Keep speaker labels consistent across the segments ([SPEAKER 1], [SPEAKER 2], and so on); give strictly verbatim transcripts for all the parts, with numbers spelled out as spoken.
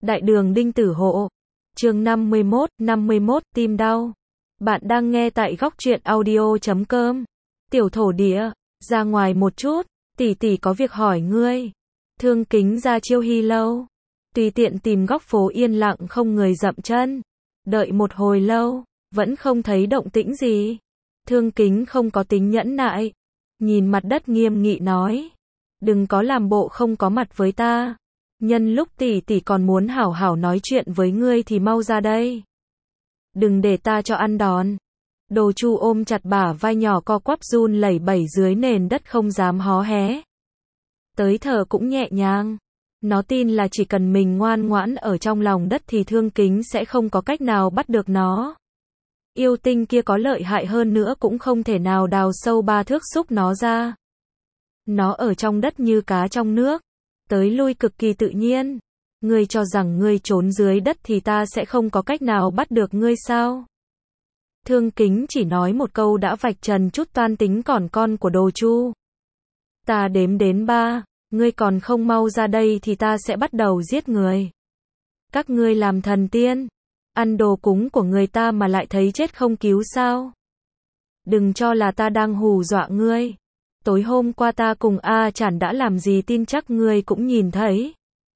[SPEAKER 1] Đại đường Đinh Tử Hộ. Chương năm mươi mốt, năm mươi mốt, tim đau. Bạn đang nghe tại góc truyện audio chấm com. Tiểu thổ địa, ra ngoài một chút, tỷ tỷ có việc hỏi ngươi. Thương Kính ra chiêu hy lâu. Tùy tiện tìm góc phố yên lặng không người dậm chân. Đợi một hồi lâu, vẫn không thấy động tĩnh gì. Thương Kính không có tính nhẫn nại. Nhìn mặt đất nghiêm nghị nói. Đừng có làm bộ không có mặt với ta. Nhân lúc tỷ tỷ còn muốn hảo hảo nói chuyện với ngươi thì mau ra đây. Đừng để ta cho ăn đòn. Đồ Chu ôm chặt bả vai nhỏ co quắp run lẩy bẩy dưới nền đất không dám hó hé. Tới thở cũng nhẹ nhàng. Nó tin là chỉ cần mình ngoan ngoãn ở trong lòng đất thì Thương Kính sẽ không có cách nào bắt được nó. Yêu tinh kia có lợi hại hơn nữa cũng không thể nào đào sâu ba thước xúc nó ra. Nó ở trong đất như cá trong nước. Tới lui cực kỳ tự nhiên. Ngươi cho rằng ngươi trốn dưới đất thì ta sẽ không có cách nào bắt được ngươi sao? Thương Kính chỉ nói một câu đã vạch trần chút toan tính còn con của Đồ Chu. Ta đếm đến ba, ngươi còn không mau ra đây thì ta sẽ bắt đầu giết người. Các ngươi làm thần tiên, ăn đồ cúng của người ta mà lại thấy chết không cứu sao? Đừng cho là ta đang hù dọa ngươi. Tối hôm qua ta cùng A Chản đã làm gì tin chắc ngươi cũng nhìn thấy.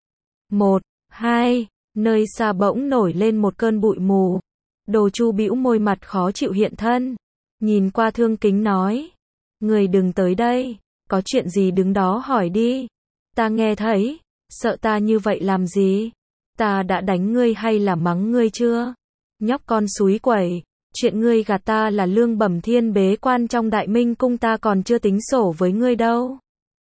[SPEAKER 1] Một, hai, nơi xa bỗng nổi lên một cơn bụi mù. Đồ Chu bĩu môi mặt khó chịu hiện thân. Nhìn qua Thương Kính nói. Ngươi đừng tới đây, có chuyện gì đứng đó hỏi đi. Ta nghe thấy, sợ ta như vậy làm gì? Ta đã đánh ngươi hay là mắng ngươi chưa? Nhóc con xúi quẩy. Chuyện ngươi gạt ta là Lương Bẩm Thiên bế quan trong Đại Minh cung ta còn chưa tính sổ với ngươi đâu.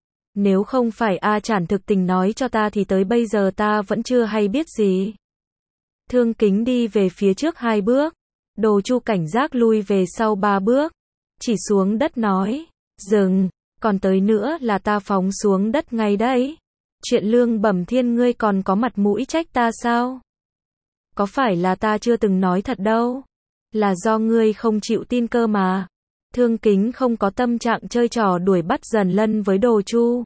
[SPEAKER 1] Nếu không phải A Chản thực tình nói cho ta thì tới bây giờ ta vẫn chưa hay biết gì. Thương Kính đi về phía trước hai bước. Đồ Chu cảnh giác lui về sau ba bước. Chỉ xuống đất nói. Dừng, còn tới nữa là ta phóng xuống đất ngay đấy. Chuyện Lương Bẩm Thiên ngươi còn có mặt mũi trách ta sao? Có phải là ta chưa từng nói thật đâu? Là do ngươi không chịu tin cơ mà. Thương Kính không có tâm trạng chơi trò đuổi bắt dần lân với Đồ Chu.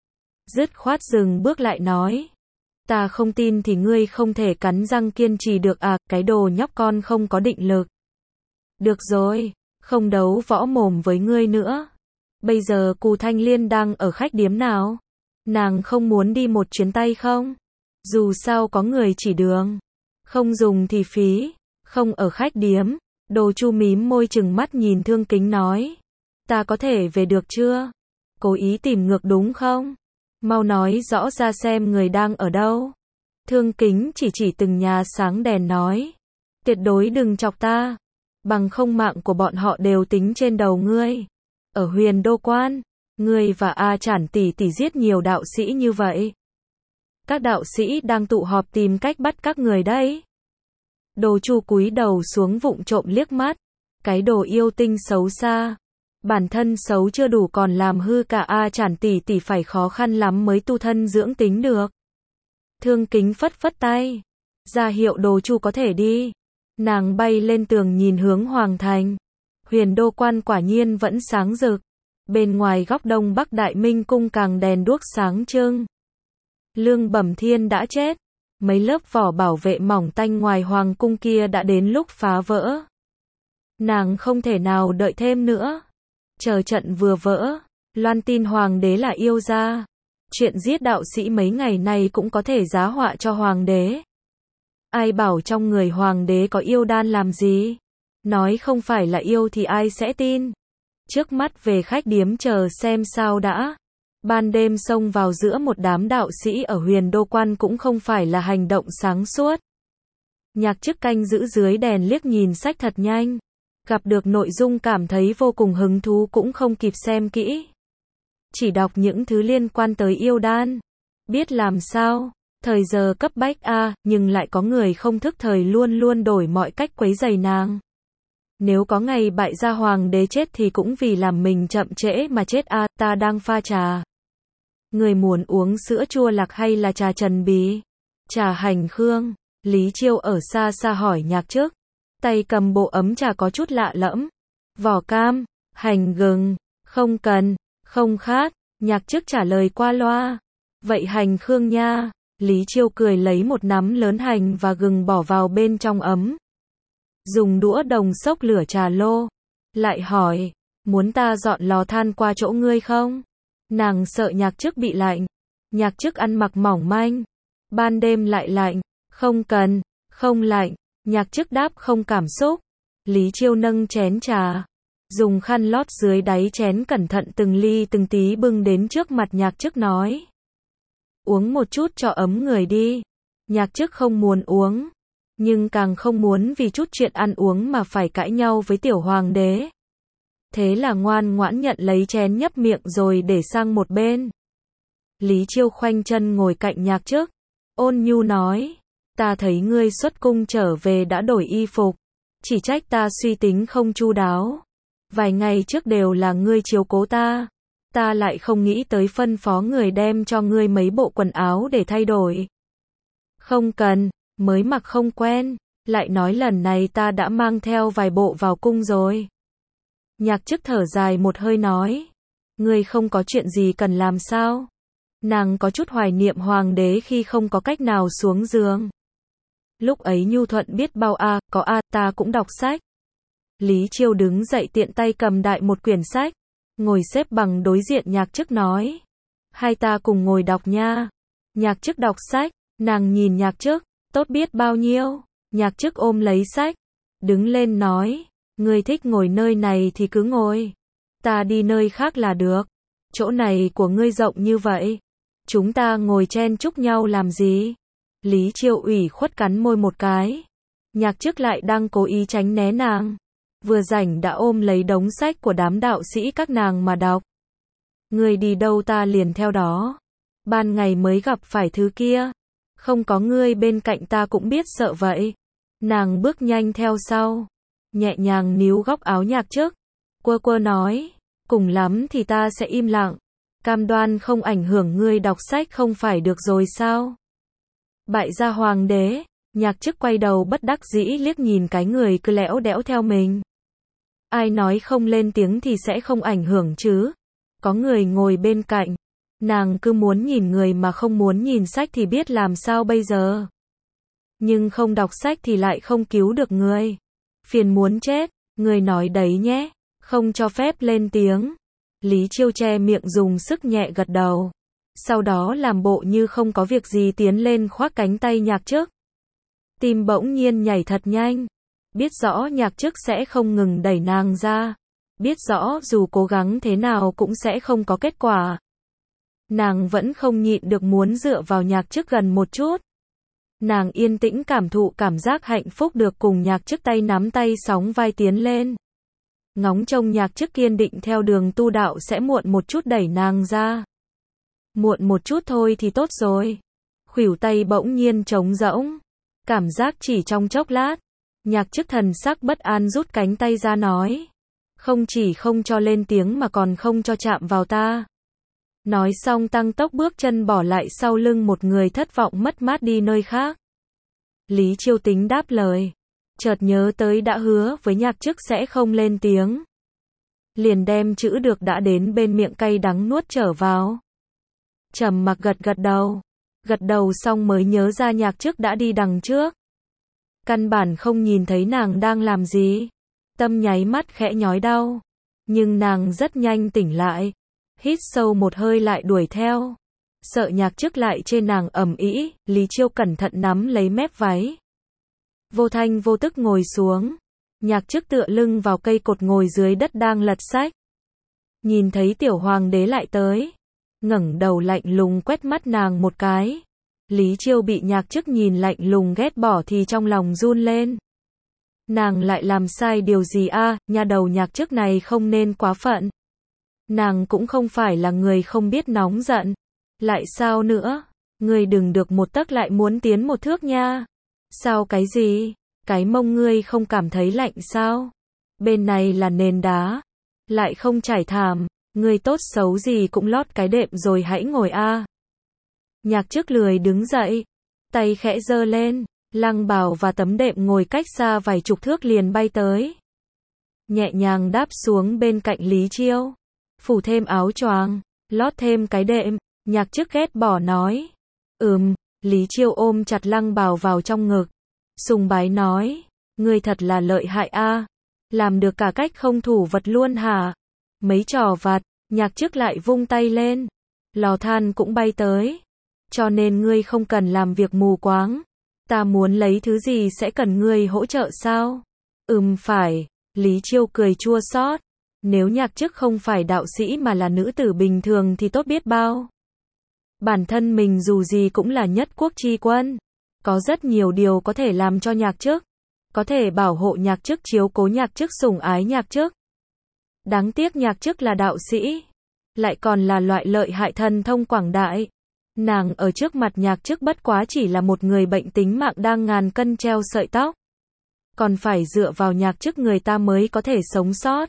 [SPEAKER 1] Dứt khoát dừng bước lại nói. Ta không tin thì ngươi không thể cắn răng kiên trì được à, cái đồ nhóc con không có định lực. Được rồi, không đấu võ mồm với ngươi nữa. Bây giờ Cù Thanh Liên đang ở khách điếm nào? Nàng không muốn đi một chuyến tay không? Dù sao có người chỉ đường. Không dùng thì phí. Không ở khách điếm. Đồ Chu mím môi chừng mắt nhìn Thương Kính nói. Ta có thể về được chưa? Cố ý tìm ngược đúng không? Mau nói rõ ra xem người đang ở đâu. Thương Kính chỉ chỉ từng nhà sáng đèn nói. Tuyệt đối đừng chọc ta. Bằng không mạng của bọn họ đều tính trên đầu ngươi. Ở Huyền Đô Quan, ngươi và A Chản tỷ tỷ giết nhiều đạo sĩ như vậy. Các đạo sĩ đang tụ họp tìm cách bắt các người đấy. Đồ Chu cúi đầu xuống vụng trộm liếc mắt. Cái đồ yêu tinh xấu xa. Bản thân xấu chưa đủ còn làm hư cả A Chản tỷ tỷ phải khó khăn lắm mới tu thân dưỡng tính được. Thương Kính phất phất tay. Ra hiệu Đồ Chu có thể đi. Nàng bay lên tường nhìn hướng Hoàng Thành. Huyền Đô Quan quả nhiên vẫn sáng rực. Bên ngoài góc đông bắc Đại Minh cung càng đèn đuốc sáng trưng. Lương Bẩm Thiên đã chết. Mấy lớp vỏ bảo vệ mỏng tanh ngoài hoàng cung kia đã đến lúc phá vỡ. Nàng không thể nào đợi thêm nữa. Chờ trận vừa vỡ, loan tin hoàng đế là yêu gia. Chuyện giết đạo sĩ mấy ngày nay cũng có thể giá họa cho hoàng đế. Ai bảo trong người hoàng đế có yêu đan làm gì? Nói không phải là yêu thì ai sẽ tin? Trước mắt về khách điếm chờ xem sao đã. Ban đêm xông vào giữa một đám đạo sĩ ở Huyền Đô Quan cũng không phải là hành động sáng suốt. Nhạc Chức canh giữ dưới đèn liếc nhìn sách thật nhanh. Gặp được nội dung cảm thấy vô cùng hứng thú cũng không kịp xem kỹ. Chỉ đọc những thứ liên quan tới yêu đan. Biết làm sao, thời giờ cấp bách a, nhưng lại có người không thức thời luôn luôn đổi mọi cách quấy rầy nàng. Nếu có ngày bại gia hoàng đế chết thì cũng vì làm mình chậm trễ mà chết a, ta đang pha trà. Người muốn uống sữa chua lạc hay là trà trần bí? Trà hành khương. Lý Chiêu ở xa xa hỏi Nhạc Chức. Tay cầm bộ ấm trà có chút lạ lẫm. Vỏ cam, hành gừng, không cần, không khát. Nhạc Chức trả lời qua loa. Vậy hành khương nha. Lý Chiêu cười lấy một nắm lớn hành và gừng bỏ vào bên trong ấm. Dùng đũa đồng xốc lửa trà lô. Lại hỏi, muốn ta dọn lò than qua chỗ ngươi không? Nàng sợ Nhạc Chức bị lạnh. Nhạc Chức ăn mặc mỏng manh. Ban đêm lại lạnh. Không cần, không lạnh. Nhạc Chức đáp không cảm xúc. Lý Chiêu nâng chén trà. Dùng khăn lót dưới đáy chén cẩn thận từng ly từng tí bưng đến trước mặt Nhạc Chức nói. Uống một chút cho ấm người đi. Nhạc Chức không muốn uống. Nhưng càng không muốn vì chút chuyện ăn uống mà phải cãi nhau với tiểu hoàng đế. Thế là ngoan ngoãn nhận lấy chén nhấp miệng rồi để sang một bên. Lý Chiêu khoanh chân ngồi cạnh Nhạc Chức. Ôn nhu nói. Ta thấy ngươi xuất cung trở về đã đổi y phục. Chỉ trách ta suy tính không chu đáo. Vài ngày trước đều là ngươi chiếu cố ta. Ta lại không nghĩ tới phân phó người đem cho ngươi mấy bộ quần áo để thay đổi. Không cần, mới mặc không quen. Lại nói lần này ta đã mang theo vài bộ vào cung rồi. Nhạc Chức thở dài một hơi nói. Ngươi không có chuyện gì cần làm sao? Nàng có chút hoài niệm hoàng đế khi không có cách nào xuống giường. Lúc ấy nhu thuận biết bao a, à, có a, à, ta cũng đọc sách. Lý Chiêu đứng dậy tiện tay cầm đại một quyển sách. Ngồi xếp bằng đối diện Nhạc Chức nói. Hai ta cùng ngồi đọc nha. Nhạc Chức đọc sách, nàng nhìn Nhạc Chức, tốt biết bao nhiêu. Nhạc Chức ôm lấy sách, đứng lên nói. Ngươi thích ngồi nơi này thì cứ ngồi. Ta đi nơi khác là được. Chỗ này của ngươi rộng như vậy. Chúng ta ngồi chen chúc nhau làm gì? Lý Chiêu ủy khuất cắn môi một cái. Nhạc Chức lại đang cố ý tránh né nàng. Vừa rảnh đã ôm lấy đống sách của đám đạo sĩ các nàng mà đọc. Ngươi đi đâu ta liền theo đó. Ban ngày mới gặp phải thứ kia. Không có ngươi bên cạnh ta cũng biết sợ vậy. Nàng bước nhanh theo sau. Nhẹ nhàng níu góc áo Nhạc Chức. Quơ quơ nói. Cùng lắm thì ta sẽ im lặng. Cam đoan không ảnh hưởng ngươi đọc sách không phải được rồi sao? Bại gia hoàng đế. Nhạc Chức quay đầu bất đắc dĩ liếc nhìn cái người cứ lẽo đẽo theo mình. Ai nói không lên tiếng thì sẽ không ảnh hưởng chứ? Có người ngồi bên cạnh. Nàng cứ muốn nhìn người mà không muốn nhìn sách thì biết làm sao bây giờ? Nhưng không đọc sách thì lại không cứu được người. Phiền muốn chết, người nói đấy nhé, không cho phép lên tiếng. Lý Chiêu che miệng dùng sức nhẹ gật đầu. Sau đó làm bộ như không có việc gì tiến lên khoác cánh tay Nhạc Chức. Tim bỗng nhiên nhảy thật nhanh. Biết rõ Nhạc Chức sẽ không ngừng đẩy nàng ra. Biết rõ dù cố gắng thế nào cũng sẽ không có kết quả. Nàng vẫn không nhịn được muốn dựa vào Nhạc Chức gần một chút. Nàng yên tĩnh cảm thụ cảm giác hạnh phúc được cùng Nhạc Chức tay nắm tay sóng vai tiến lên. Ngóng trông Nhạc Chức kiên định theo đường tu đạo sẽ muộn một chút đẩy nàng ra. Muộn một chút thôi thì tốt rồi. Khuỷu tay bỗng nhiên trống rỗng. Cảm giác chỉ trong chốc lát. Nhạc Chức thần sắc bất an rút cánh tay ra nói. Không chỉ không cho lên tiếng mà còn không cho chạm vào ta. Nói xong tăng tốc bước chân bỏ lại sau lưng một người thất vọng mất mát đi nơi khác. Lý Chiêu tính đáp lời. Chợt nhớ tới đã hứa với Nhạc Chức sẽ không lên tiếng. Liền đem chữ được đã đến bên miệng cay đắng nuốt trở vào. Trầm mặc gật gật đầu. Gật đầu xong mới nhớ ra Nhạc Chức đã đi đằng trước. Căn bản không nhìn thấy nàng đang làm gì. Tâm nháy mắt khẽ nhói đau. Nhưng nàng rất nhanh tỉnh lại. Hít sâu một hơi lại đuổi theo. Sợ Nhạc Chức lại trên nàng ầm ĩ, Lý Chiêu cẩn thận nắm lấy mép váy. Vô thanh vô tức ngồi xuống. Nhạc Chức tựa lưng vào cây cột ngồi dưới đất đang lật sách. Nhìn thấy tiểu hoàng đế lại tới. Ngẩng đầu lạnh lùng quét mắt nàng một cái. Lý Chiêu bị Nhạc Chức nhìn lạnh lùng ghét bỏ thì trong lòng run lên. Nàng lại làm sai điều gì a, à, nhà đầu Nhạc Chức này không nên quá phận. Nàng cũng không phải là người không biết nóng giận. Lại sao nữa? Ngươi đừng được một tấc lại muốn tiến một thước nha. Sao cái gì? Cái mông ngươi không cảm thấy lạnh sao? Bên này là nền đá. Lại không trải thảm. Ngươi tốt xấu gì cũng lót cái đệm rồi hãy ngồi a. À. Nhạc Chức lười đứng dậy. Tay khẽ giơ lên. Lăng bào và tấm đệm ngồi cách xa vài chục thước liền bay tới. Nhẹ nhàng đáp xuống bên cạnh Lý Chiêu. Phủ thêm áo choàng. Lót thêm cái đệm. Nhạc Chức ghét bỏ nói. Ừm, Lý Chiêu ôm chặt Lăng Bào vào trong ngực, sùng bái nói, ngươi thật là lợi hại a, làm được cả cách không thủ vật luôn hả? Mấy trò vặt, Nhạc Chức lại vung tay lên, lò than cũng bay tới, cho nên ngươi không cần làm việc mù quáng, ta muốn lấy thứ gì sẽ cần ngươi hỗ trợ sao? Ừm phải, Lý Chiêu cười chua xót, nếu Nhạc Chức không phải đạo sĩ mà là nữ tử bình thường thì tốt biết bao. Bản thân mình dù gì cũng là nhất quốc chi quân, có rất nhiều điều có thể làm cho Nhạc Chức, có thể bảo hộ Nhạc Chức, chiếu cố Nhạc Chức, sủng ái Nhạc Chức. Đáng tiếc Nhạc Chức là đạo sĩ, lại còn là loại lợi hại thần thông quảng đại. Nàng ở trước mặt Nhạc Chức bất quá chỉ là một người bệnh tính mạng đang ngàn cân treo sợi tóc, còn phải dựa vào Nhạc Chức người ta mới có thể sống sót.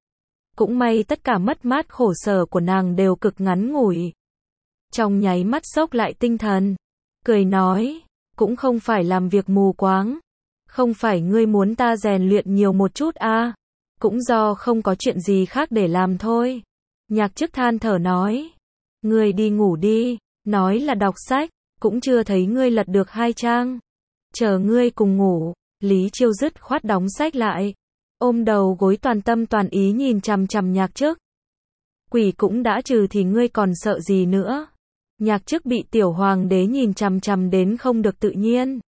[SPEAKER 1] Cũng may tất cả mất mát khổ sở của nàng đều cực ngắn ngủi. Trong nháy mắt sốc lại tinh thần, cười nói, cũng không phải làm việc mù quáng, không phải ngươi muốn ta rèn luyện nhiều một chút à, cũng do không có chuyện gì khác để làm thôi. Nhạc Chức than thở nói, ngươi đi ngủ đi, nói là đọc sách, cũng chưa thấy ngươi lật được hai trang, chờ ngươi cùng ngủ. Lý Chiêu dứt khoát đóng sách lại, ôm đầu gối toàn tâm toàn ý nhìn chằm chằm Nhạc Chức. Quỷ cũng đã trừ thì ngươi còn sợ gì nữa? Nhạc Chức bị tiểu hoàng đế nhìn chằm chằm đến không được tự nhiên.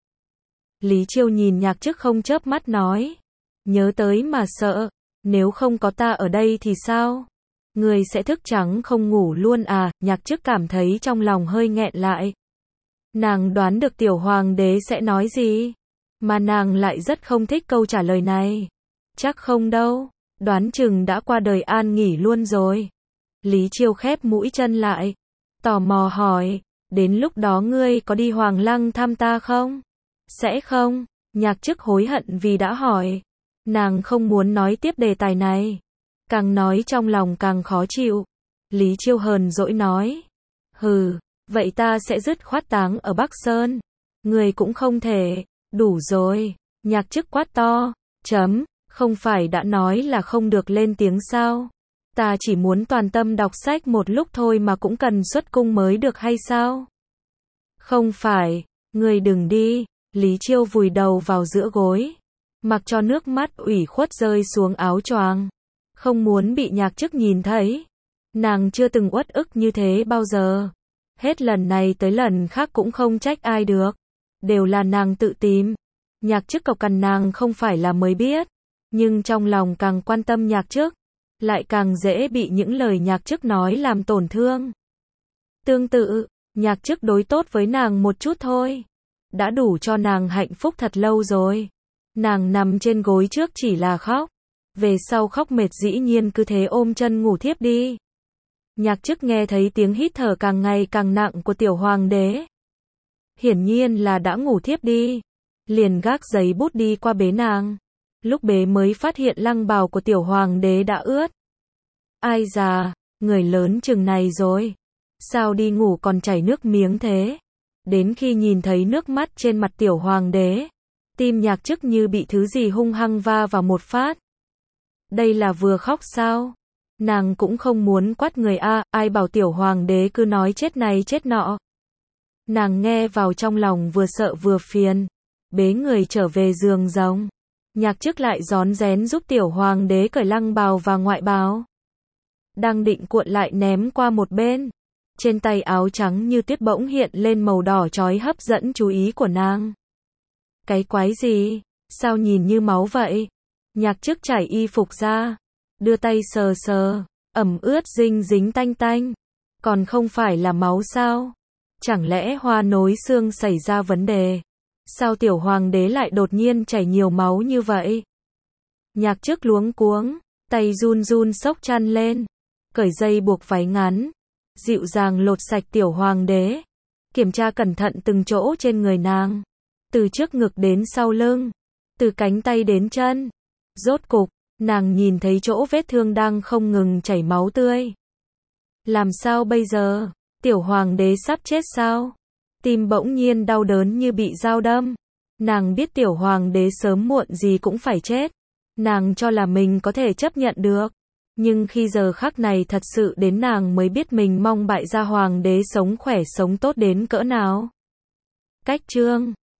[SPEAKER 1] Lý Chiêu nhìn Nhạc Chức không chớp mắt nói, nhớ tới mà sợ, nếu không có ta ở đây thì sao? Ngươi sẽ thức trắng không ngủ luôn à? Nhạc Chức cảm thấy trong lòng hơi nghẹn lại. Nàng đoán được tiểu hoàng đế sẽ nói gì, mà nàng lại rất không thích câu trả lời này. Chắc không đâu, đoán chừng đã qua đời an nghỉ luôn rồi. Lý Chiêu khép mũi chân lại, tò mò hỏi, đến lúc đó ngươi có đi Hoàng Lăng thăm ta không? Sẽ không. Nhạc Chức hối hận vì đã hỏi. Nàng không muốn nói tiếp đề tài này, càng nói trong lòng càng khó chịu. Lý Chiêu hờn dỗi nói, hừ, vậy ta sẽ dứt khoát táng ở Bắc Sơn. Ngươi cũng không thể. Đủ rồi. Nhạc Chức quát to, chấm, không phải đã nói là không được lên tiếng sao? Ta chỉ muốn toàn tâm đọc sách một lúc thôi mà cũng cần xuất cung mới được hay sao? Không phải, ngươi đừng đi. Lý Chiêu vùi đầu vào giữa gối, mặc cho nước mắt ủy khuất rơi xuống áo choàng, không muốn bị Nhạc Chức nhìn thấy. Nàng chưa từng uất ức như thế bao giờ, hết lần này tới lần khác cũng không trách ai được, đều là nàng tự tìm. Nhạc Chức cộc cằn nàng không phải là mới biết, nhưng trong lòng càng quan tâm Nhạc Chức, lại càng dễ bị những lời Nhạc Chức nói làm tổn thương. Tương tự, Nhạc Chức đối tốt với nàng một chút thôi, đã đủ cho nàng hạnh phúc thật lâu rồi. Nàng nằm trên gối trước chỉ là khóc, về sau khóc mệt dĩ nhiên cứ thế ôm chân ngủ thiếp đi. Nhạc Chức nghe thấy tiếng hít thở càng ngày càng nặng của tiểu hoàng đế, hiển nhiên là đã ngủ thiếp đi, liền gác giấy bút đi qua bế nàng. Lúc bế mới phát hiện lăng bào của tiểu hoàng đế đã ướt. Ai già, người lớn chừng này rồi, sao đi ngủ còn chảy nước miếng thế? Đến khi nhìn thấy nước mắt trên mặt tiểu hoàng đế, tim Nhạc Chức như bị thứ gì hung hăng va vào một phát. Đây là vừa khóc sao? Nàng cũng không muốn quát người a, ai bảo tiểu hoàng đế cứ nói chết này chết nọ. Nàng nghe vào trong lòng vừa sợ vừa phiền, bế người trở về giường rồng. Nhạc Chức lại rón rén giúp tiểu hoàng đế cởi lăng bào và ngoại bào, đang định cuộn lại ném qua một bên, trên tay áo trắng như tuyết bỗng hiện lên màu đỏ chói hấp dẫn chú ý của nàng. Cái quái gì? Sao nhìn như máu vậy? Nhạc Chức trải y phục ra, đưa tay sờ sờ, ẩm ướt dinh dính tanh tanh, còn không phải là máu sao? Chẳng lẽ hoa nối xương xảy ra vấn đề? Sao tiểu hoàng đế lại đột nhiên chảy nhiều máu như vậy? Nhạc Chức luống cuống, tay run run xốc chăn lên, cởi dây buộc váy ngắn, dịu dàng lột sạch tiểu hoàng đế, kiểm tra cẩn thận từng chỗ trên người nàng, từ trước ngực đến sau lưng, từ cánh tay đến chân. Rốt cục, nàng nhìn thấy chỗ vết thương đang không ngừng chảy máu tươi. Làm sao bây giờ? Tiểu hoàng đế sắp chết sao? Tim bỗng nhiên đau đớn như bị dao đâm. Nàng biết tiểu hoàng đế sớm muộn gì cũng phải chết. Nàng cho là mình có thể chấp nhận được. Nhưng khi giờ khắc này thật sự đến nàng mới biết mình mong bại gia hoàng đế sống khỏe sống tốt đến cỡ nào. cách chương